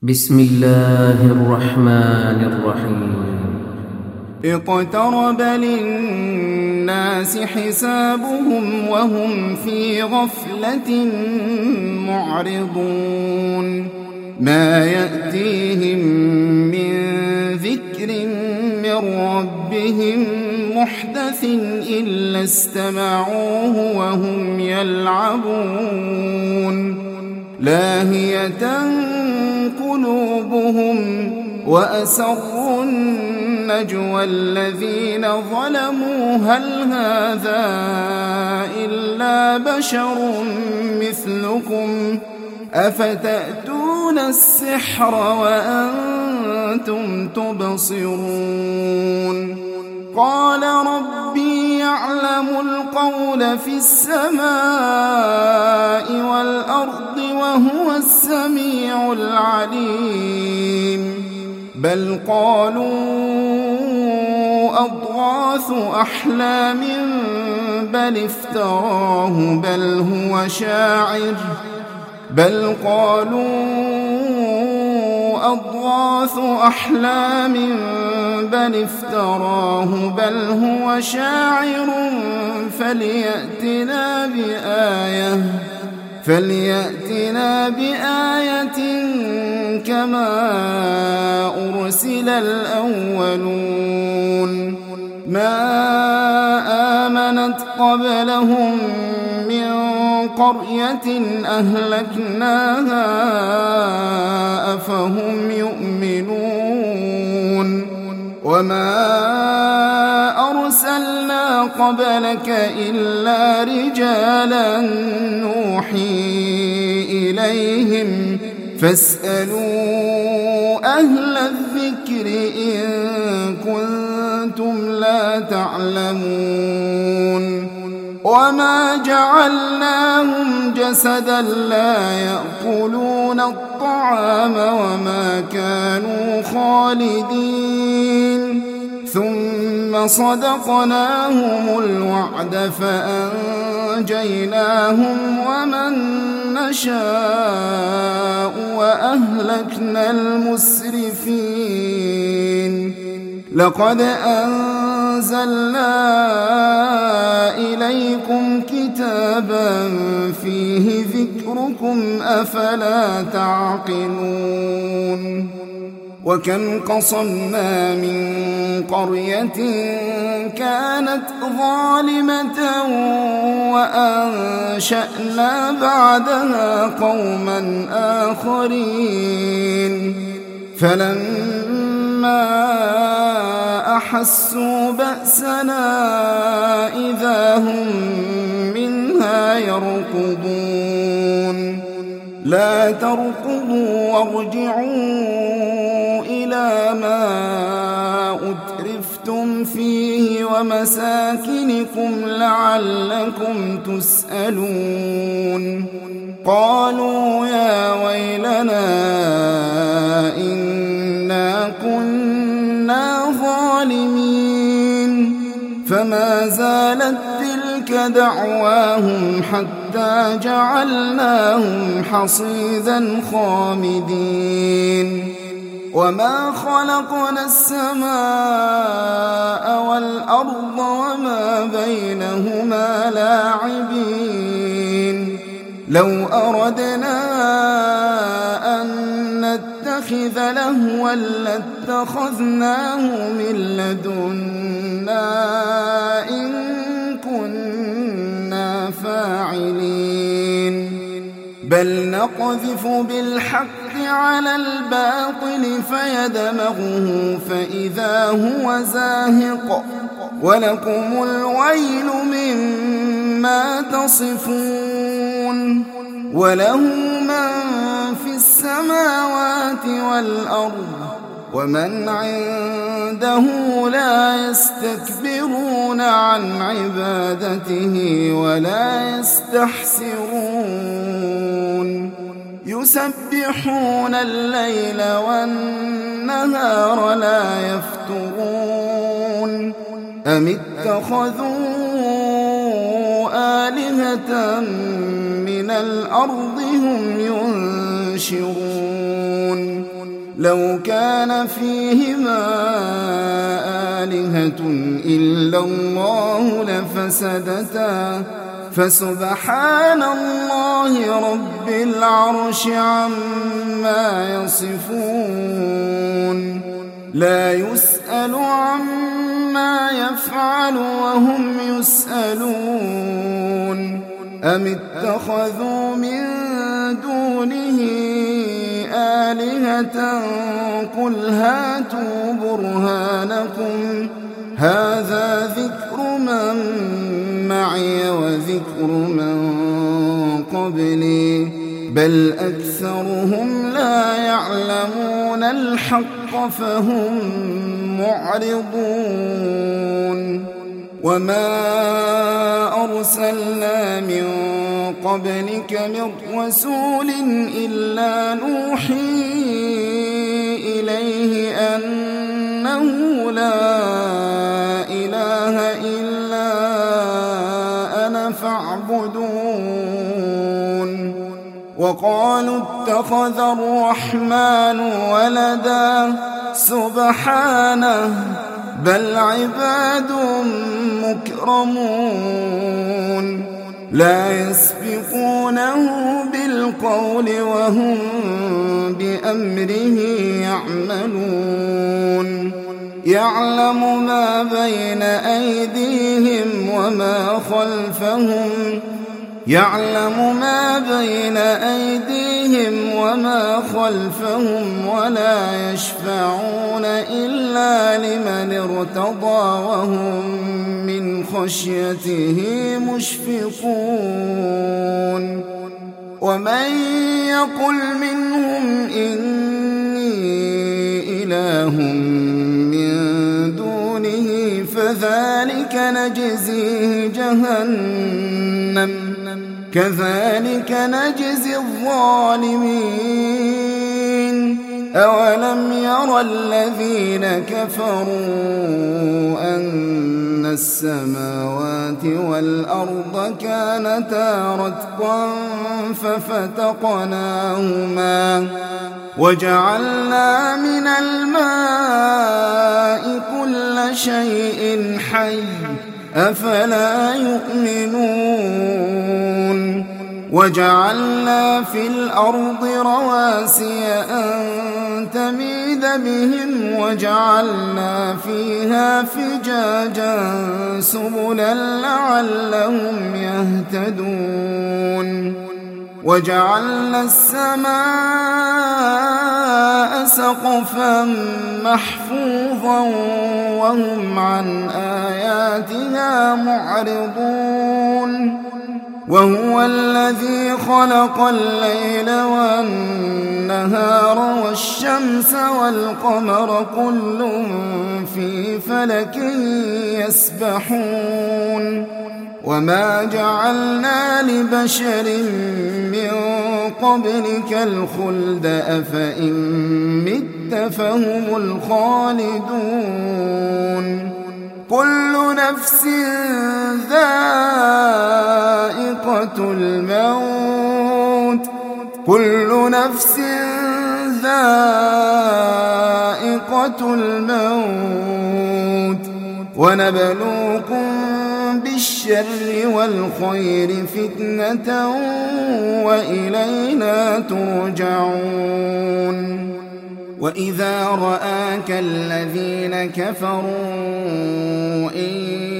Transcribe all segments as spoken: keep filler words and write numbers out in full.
بسم الله الرحمن الرحيم اقترب للناس حسابهم وهم في غفلة معرضون ما يأتيهم من ذكر من ربهم محدث إلا استمعوه وهم يلعبون لاهية قلوبهم وأسروا النجوى الذين ظلموا هل هذا إلا بشر مثلكم أفتأتون السحر وأنتم تبصرون قال ربي يعلم القول في السماء والأرض وهو السميع العليم بل قالوا أضغاث أحلام بل افتراه بل هو شاعر بل قالوا أضغاث أحلام بل افتراه بل هو شاعر فليأتنا بآية فليأتنا بآية كما أرسل الأولون ما آمنت قبلهم من قرية أهلكناها أفهم يؤمنون وما أرسلنا قبلك إلا رجالا نوحي إليهم فاسألوا أهل الذكر إن كنتم لا تعلمون وما جعلناهم جسدا لا يأكلون الطعام وما كانوا خالدين ثم صدقناهم الوعد فأنجيناهم ومن نشاء وأهلكنا المسرفين لقد أنزلنا إليكم كتابا فيه ذكركم أفلا تعقلون وكم قصمنا من قرية كانت ظالمة وأنشأنا بعدها قوما آخرين فلما أحسوا بأسنا إذا هم منها يركضون لا تركضوا وارجعوا إلى ما أترفتم فيه ومساكنكم لعلكم تسألون قالوا يا ويلنا إنا كنا ظالمين فما زالت تلك دعواهم حتى جعلناهم حصيدا خامدين وما خلقنا السماء والأرض وما بينهما لاعبين لو أردنا أن نتخذ لهوا لاتخذناه من لدنا إن كنا فاعلين بل نقذف بالحق على الباطل فيدمغه فإذا هو زاهق ولكم الويل مما تصفون وله من في السماوات والأرض ومن عنده لا يستكبرون عن عبادته ولا يستحسرون يسبحون الليل والنهار لا يفترون أم اتخذوا آلهة من الأرض هم ينشرون لو كان فيهما آلهة إلا الله لفسدتا فسبحان الله رب العرش عما يصفون لا يسأل عما يفعل وهم يسألون أم اتخذوا من دونه آلهة قل هاتوا برهانكم هذا ذكر من معي وذكر من قبلي بل أكثرهم لا يعلمون الحق فهم معرضون وما أرسلنا من قبلك من رسول إلا نوحي إليه أنه لا إله إلا أنا فاعبدون وقالوا اتخذ الرحمن ولدا سبحانه بل عباد مكرمون لا يسبقونه بالقول وهم بأمره يعملون يعلم ما بين أيديهم وما خلفهم يعلم ما بين أيديهم وما خلفهم ولا يشفعون إلا لمن ارتضى وهم من خشيته مشفقون ومن يقل منهم إني إله من دونه فذلك نجزيه جهنم كذلك نجزي الظالمين أولم ير الذين كفروا أن السماوات والأرض كانتا رتقا ففتقناهما وجعلنا من الماء كل شيء حي أفلا يؤمنون وجعلنا في الأرض رواسي أن تميد بهم وجعلنا فيها فجاجا سبلا لعلهم يهتدون وجعلنا السماء سقفا محفوظا وهم عن آياتها معرضون وهو الذي خلق الليل والنهار والشمس والقمر كل في فلك يسبحون وما جعلنا لبشر من قبلك الخلد أفإن مت فهم الخالدون كل نفس ذائقة الموت كل نفس ذائقة الموت ونبلوكم بالشر والخير فتنة وإلينا ترجعون وإذا رآك الذين كفروا إن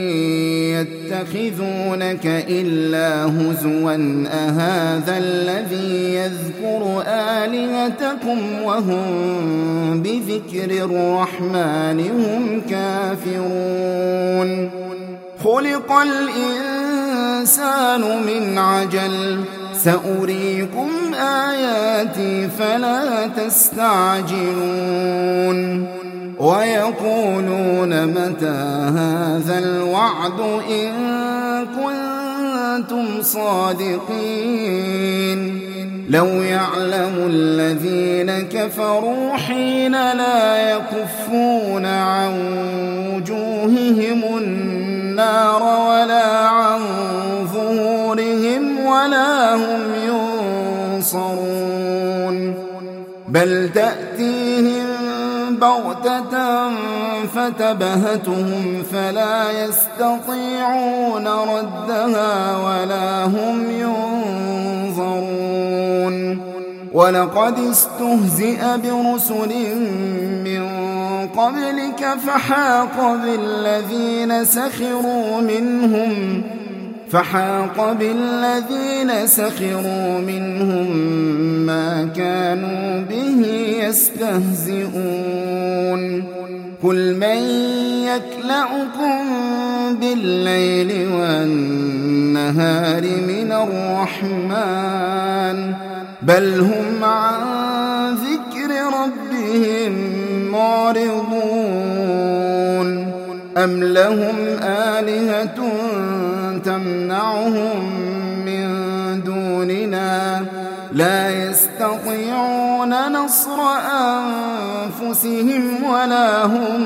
يتخذونك إلا هزوا أهذا الذي يذكر آلهتكم وهم بذكر الرحمن هم كافرون خلق الإنسان من عجل سأريكم آياتي فلا تستعجلون ويقولون متى هذا الوعد إن كنتم صادقين لو يعلم الذين كفروا حين لا يكفون عن وجوههم النار ولا عن ظهورهم ولا هم ينصرون بل تأتيهم بغتة فتبهتهم فلا يستطيعون ردها ولا هم ينظرون ولقد استهزئ برسل من قبلك فحاق بالذين سخروا منهم فحاق بالذين سخروا منهم ما كانوا به يستهزئون قل من يكلؤكم بالليل والنهار من الرحمن بل هم عن ذكر ربهم معرضون أم لهم آلهة تمنعهم من دوننا لا يستطيعون نصر أنفسهم ولا هم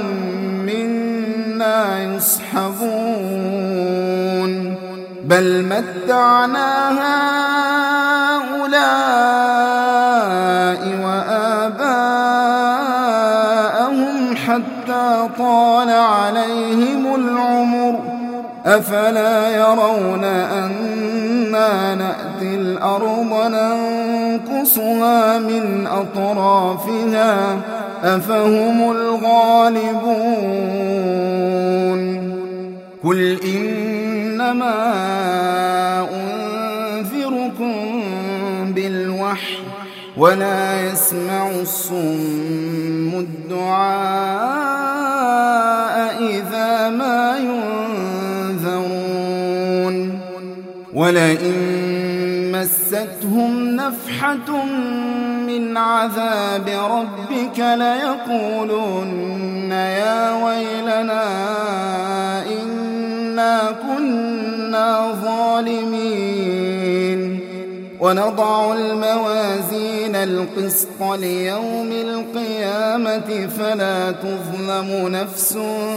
منا يصحبون بل متعنا هؤلاء وآباءهم حتى طال عليهم العمر أفلا يرون أنا نأتي الأرض ننقصها من أطرافها أفهم الغالبون قل إنما أنذركم بالوحي ولا يسمع الصم الدعاء إذا ما ينذرون ولئن مستهم نفحة من عذاب ربك ليقولن يا ويلنا إنا كنا ظالمين ونضع الموازين القسط ليوم القيامة فلا تظلم نفس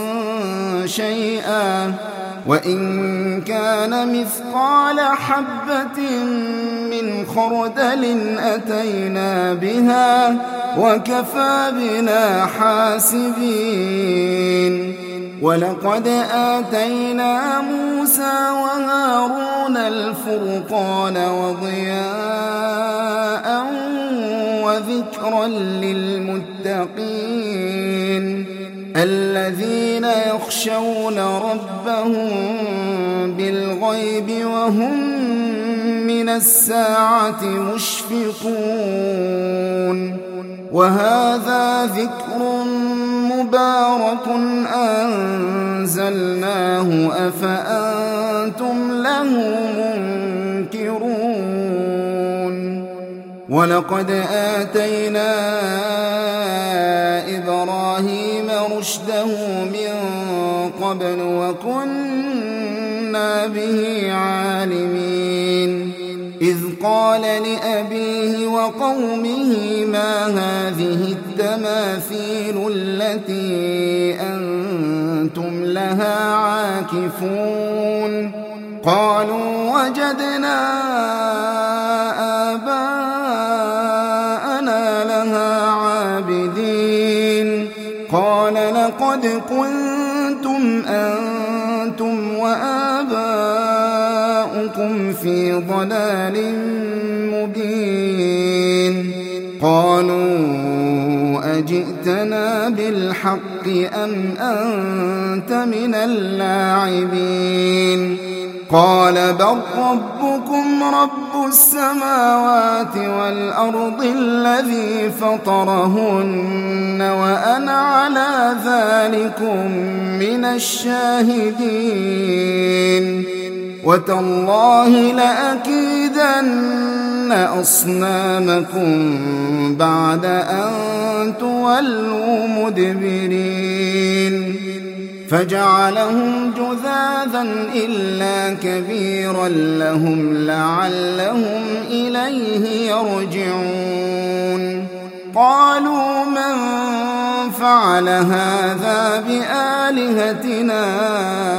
شيئا وإن كان مثقال حبة من خردل أتينا بها وكفى بنا حاسبين ولقد آتينا موسى وهارون الفرقان وضياء وذكرا للمتقين الذين يخشون ربهم بالغيب وهم من الساعة مشفقون وهذا ذكر مبارك أنزلناه أفأنتم له منكرون ولقد آتينا إبراهيم رشده من قبل وكنا به عالمين إذ قال لأبيه وقومه ما هذه التماثيل التي أنتم لها عاكفون قالوا وجدنا آباءنا لها عابدين قال لقد كنتم أنتم وآباؤكم في ضلال مبين قالوا أجئتنا بالحق أم أنت من اللاعبين قال بل ربكم رب السماوات والأرض الذي فطرهن وأنا على ذلكم من الشاهدين وتالله لأكيدن أصنامكم بعد أن تولوا مدبرين فجعلهم جذاذا إلا كبيرا لهم لعلهم إليه يرجعون قالوا من فعل هذا بآلهتنا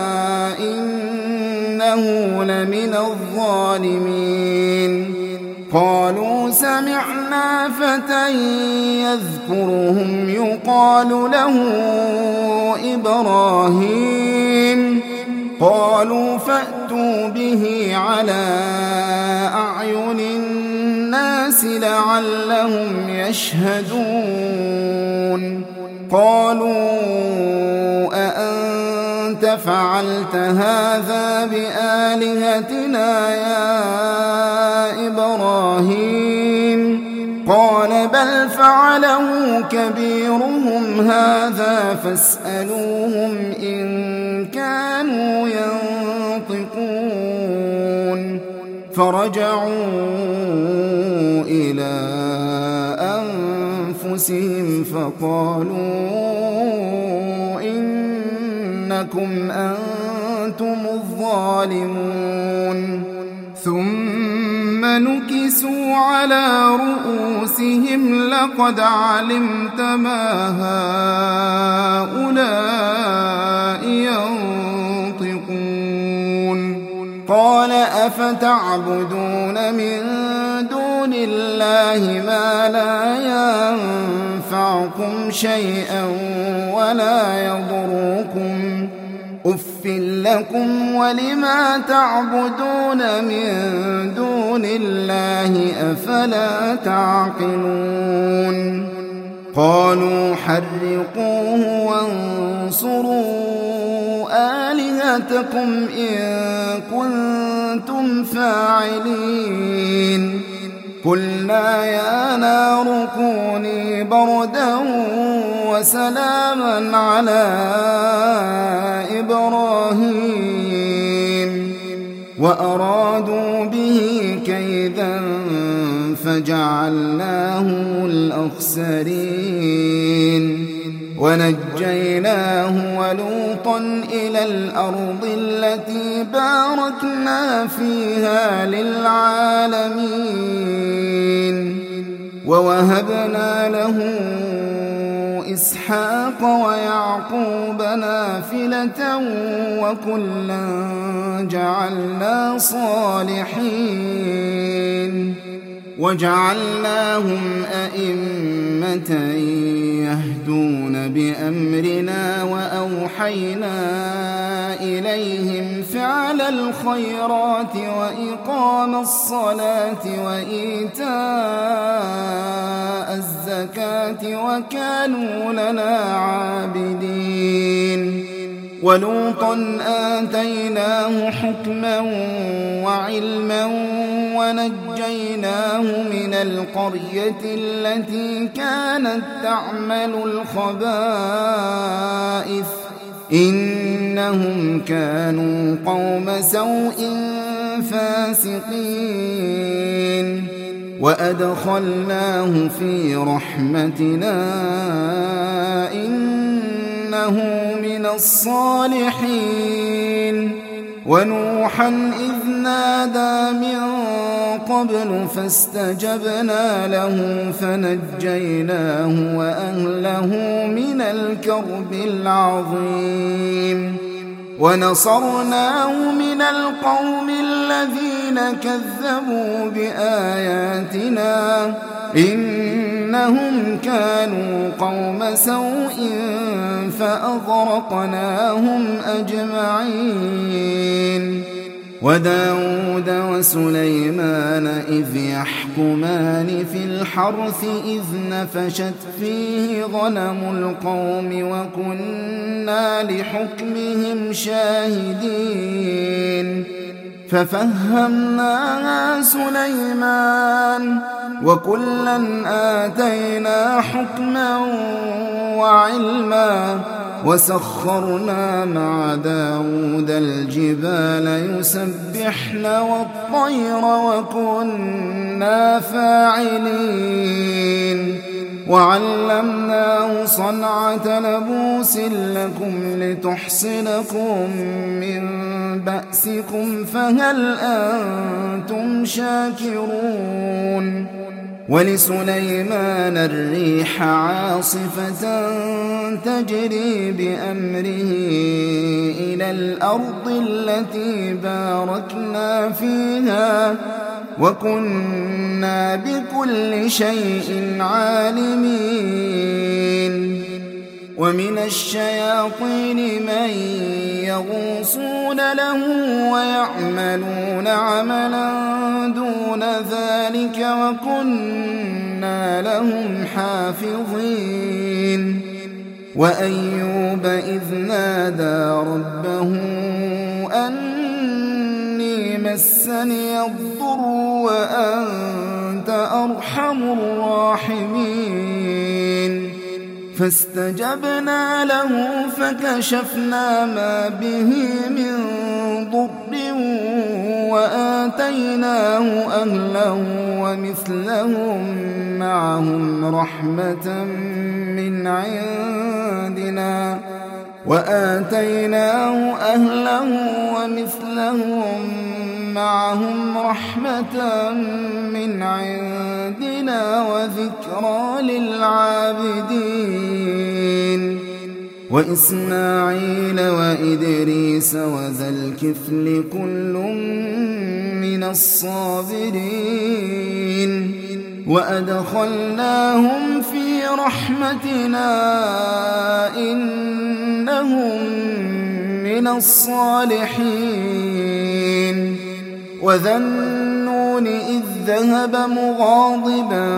إنه لمن الظالمين قالوا سمعنا فتى يذكرهم يقال له إبراهيم قالوا فأتوا به على أعين الناس لعلهم يشهدون قالوا أأنت فعلت هذا بآلهتنا يا إبراهيم قال بل فعله كبيرهم هذا فاسألوهم إن كانوا ينطقون فرجعوا إلى أنفسهم فقالوا إنكم أنتم الظالمون ثم نكسوا على رؤوسهم لقد علمت ما هؤلاء ينطقون قال أفتعبدون من دون الله ما لا ينفعكم شيئا ولا يضركم أف لكم ولما تعبدون من دون الله أفلا تعقلون قالوا حرقوه وانصروا آلهتكم إن كنتم فاعلين قلنا يا نار كوني بردا وسلاما على إبراهيم وأرادوا به كيدا فجعلناه الأخسرين ونجيناه ولوطا إلى الأرض التي باركنا فيها للعالمين ووهبنا له إسحاق ويعقوب نافلة وكلا جعلنا صالحين وجعلناهم أئمة يهدون بأمرنا وأوحينا إليهم فعل الخيرات وإقام الصلاة وإيتاء الزكاة وكانوا لنا عابدين ولوطا آتيناه حكما وعلما ونجيناه من القرية التي كانت تعمل الخبائث إنهم كانوا قوم سوء فاسقين وأدخلناه في رحمتنا إنه من الصالحين ونوحا إذ نادى من قبل فاستجبنا له فنجيناه وأهله من الكرب العظيم ونصرناه من القوم الذين كذبوا بآياتنا إنهم كانوا قوم سوء فأغرقناهم أجمعين وداود وسليمان إذ يحكمان في الحرث إذ نفشت فيه غنم القوم وكنا لحكمهم شاهدين ففهمناها سليمان وكلا آتينا حكما وعلما وسخرنا مع داود الجبال يسبحن والطير وكنا فاعلين وعلمناه صنعة لبوس لكم لتحصنكم من بأسكم فهل أنتم شاكرون ولسليمان الريح عاصفة تجري بأمره إلى الأرض التي باركنا فيها وكنا بكل شيء عالمين ومن الشياطين من يغوصون له ويعملون عملا دون ذلك وكنا لهم حافظين وأيوب إذ نادى ربه أني مسني الضر وأنت أرحم الراحمين فاستجبنا له فكشفنا ما به من ضر وآتيناه أهله ومثلهم معهم رحمة من عندنا وآتيناه أهله ومثلهم معهم رحمة من عندنا وذكرى للعابدين وإسماعيل وإدريس وذا الكفل كل من الصابرين وأدخلناهم في رحمتنا إنهم من الصالحين وذا النون إذ ذهب مغاضبا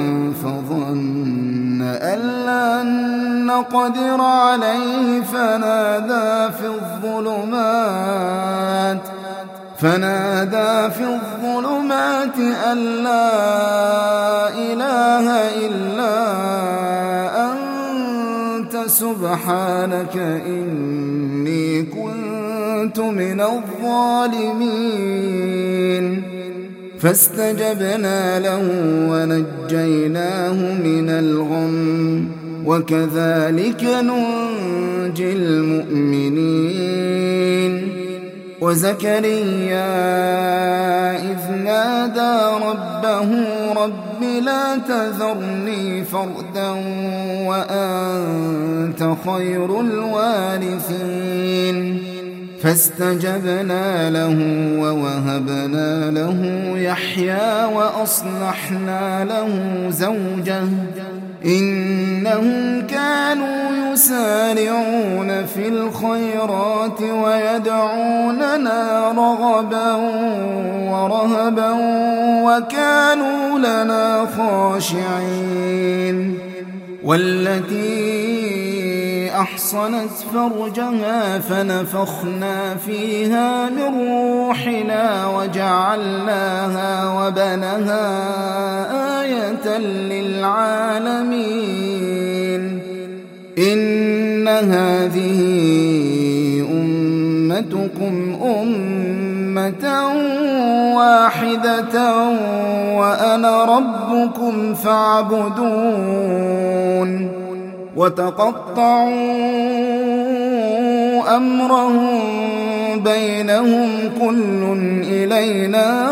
فظن أن لن نقدر عليه فنادى في الظلمات فنادى في الظلمات أن لا إله إلا أنت سبحانك إني كنت من الظالمين فاستجبنا له ونجيناه من الغم وكذلك ننجي المؤمنين وزكريا إذ نادى ربه رب لا تذرني فردا وأنت خير الوارثين فاستجبنا له ووهبنا له يحيى وأصلحنا له زوجه إنهم كانوا يسارعون في الخيرات ويدعوننا رغبا ورهبا وكانوا لنا خاشعين والتي أحصنت فرجها فنفخنا فيها من روحنا وجعلناها وبنها آية للعالمين إن هذه أمتكم أمة واحدة وأنا ربكم فاعبدون وتقطعوا أمرهم بينهم كل إلينا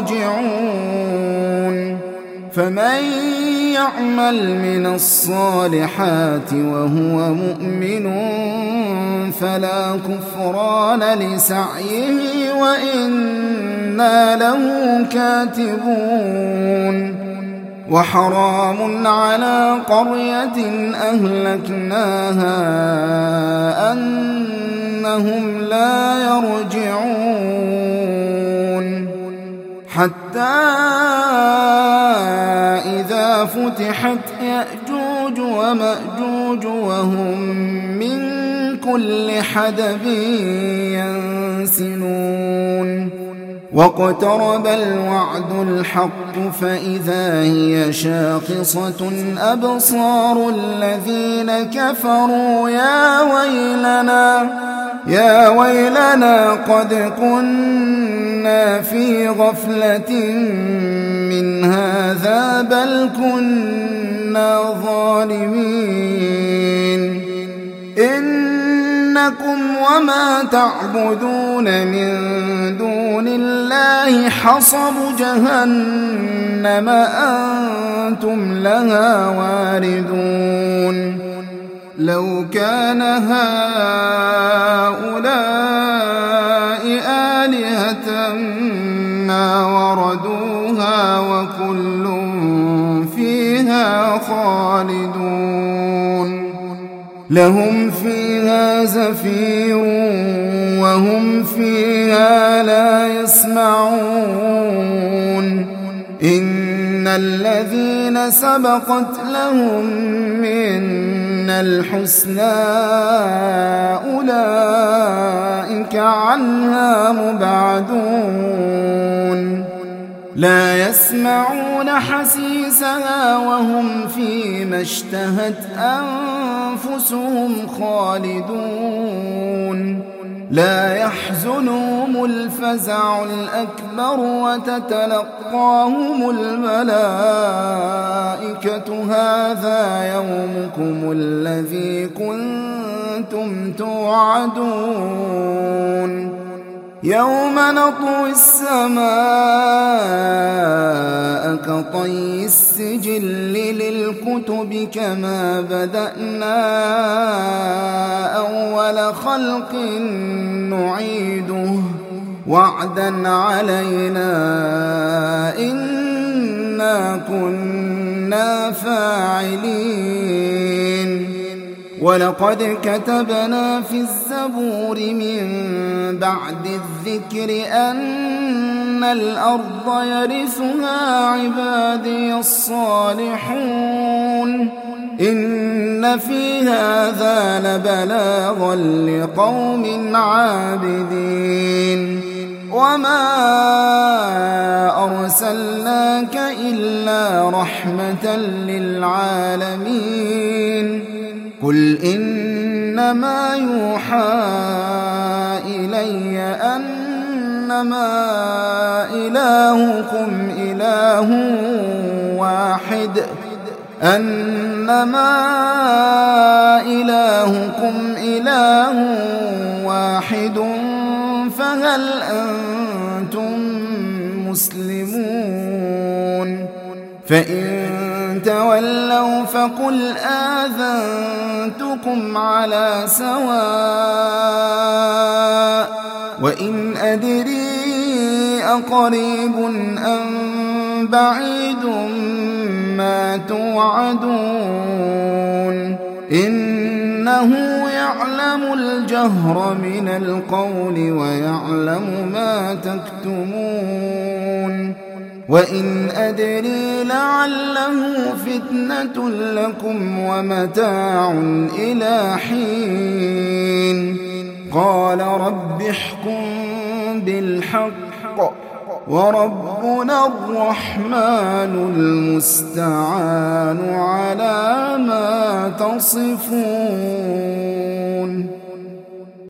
راجعون فمن يعمل من الصالحات وهو مؤمن فلا كفران لسعيه وإنا له كاتبون وحرام على قرية أهلكناها أنهم لا يرجعون حتى إذا فتحت يأجوج ومأجوج وهم من كل حدب ينسلون واقترب الوعد الحق فإذا هي شاخصة أبصار الذين كفروا يا ويلنا يا ويلنا قد كنا في غفلة من هذا بل كنا ظالمين إنكم وما تعبدون من دون الله حصب جهنم أنتم لها واردون لو كان هؤلاء آلهة ما وردون كل فيها خالدون لهم فيها زفير وهم فيها لا يسمعون إن الذين سبقت لهم منا الحسنى أولئك عنها مبعدون لا يسمعون حسيسها وهم فيما اشتهت أنفسهم خالدون لا يحزنهم الفزع الأكبر وتتلقاهم الملائكة هذا يومكم الذي كنتم توعدون يوم نطوي السماء كطي السجل للكتب كما بدأنا أول خلق نعيده وعدا علينا إنا كنا فاعلين ولقد كتبنا في الزبور من بعد الذكر أن الأرض يرثها عبادي الصالحون إن في هذا لبلاغا لقوم عابدين وما أرسلناك إلا رحمة للعالمين قل إنما يوحى إلي أنما إلهكم إله واحد أنما إلهكم إله واحد فهل أنتم مسلمون فإن تولوا فقل آذنتكم على سواء وإن أدري أقريب أم بعيد ما توعدون إنه يعلم الجهر من القول ويعلم ما تكتمون وإن أدري لعله فتنة لكم ومتاع إلى حين قال رب احكم بالحق وربنا الرحمن المستعان على ما تصفون.